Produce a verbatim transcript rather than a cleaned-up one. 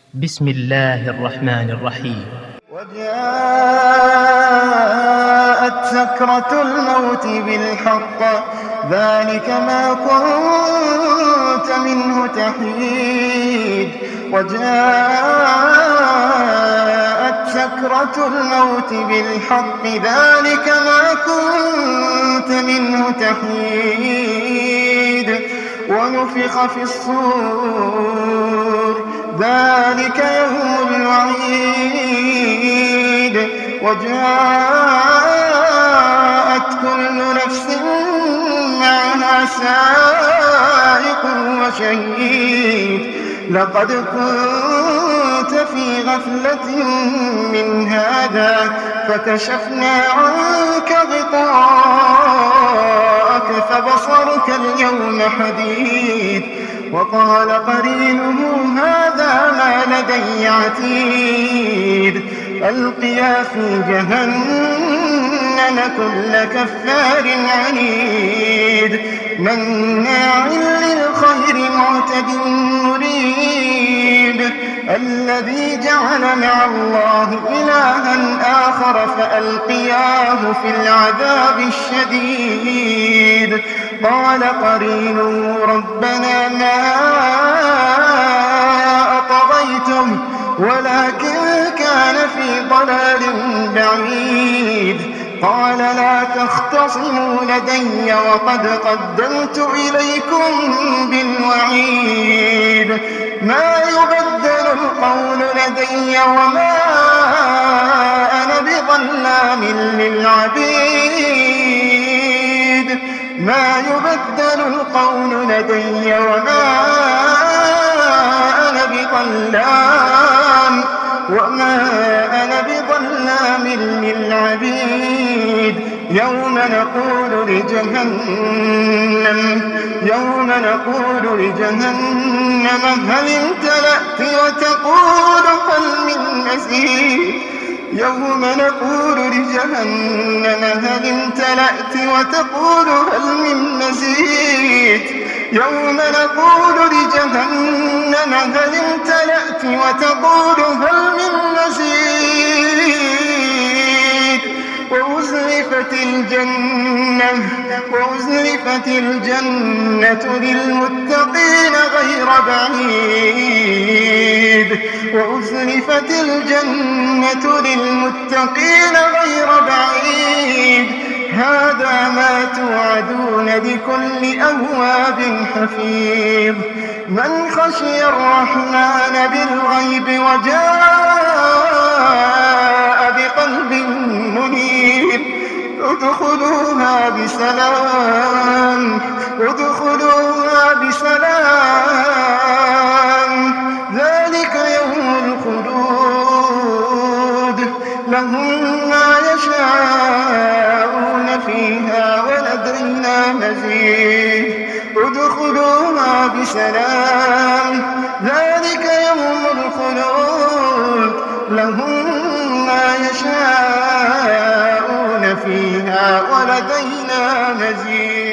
بسم الله الرحمن الرحيم. وجاءت سكرة الموت بالحق ذلك ما كنت منه تحيد. وجاءت سكرة الموت بالحق ذلك ما كنت منه تحيد. ونفخ في الصور ذلك يوم الوعيد. وجاءت كل نفس معها سائق وشهيد. لقد كنت في غفلة من هذا فكشفنا عنك غطاءك فبصرك اليوم حديد. وقال قرينه هذا ما لدي عتيد. ألقيا في جهنم كل كفار عنيد مناع للخير معتد مريب. الذي جعل مع الله إلها آخر فألقياه في العذاب الشديد. قال قرينه ربنا ما أطغيته ولكن كان في ضلال بعيد. قال لا تختصموا لدي وقد قدمت إليكم بالوعيد. ما يبدل القول لدي وما أنا بظلام للعبيد. ما يبدل القول لدي وما أنا بظلام وما أنا بظلام للعبيد. يوم نقول لجهنم يوم نقول لجهنم هل امتلأت وتقول هل من مزيد. يوم نقول لجهنم هل امتلأت وتقول هل من مزيد. يوم نقول لجهنم هل امتلأت وتقول هل من مزيد. وأزلفت الجنة وأزلفت الجنة للمتقين غير بعيد. وأزلفت الجنة للمتقين غير بعيد. هذا ما توعدون لكل أواب حفيظ. من خشي الرحمن بالغيب وجاء بقلب منيب ادخلوها بسلام ادخلوها بسلام. ذلك يوم الخلود لهم ما يشاءون فيها ولدينا مزيد. ادخلوها بسلام. ذلك يوم الخلود لهم ما يشاءون فيها ولدينا مزيد.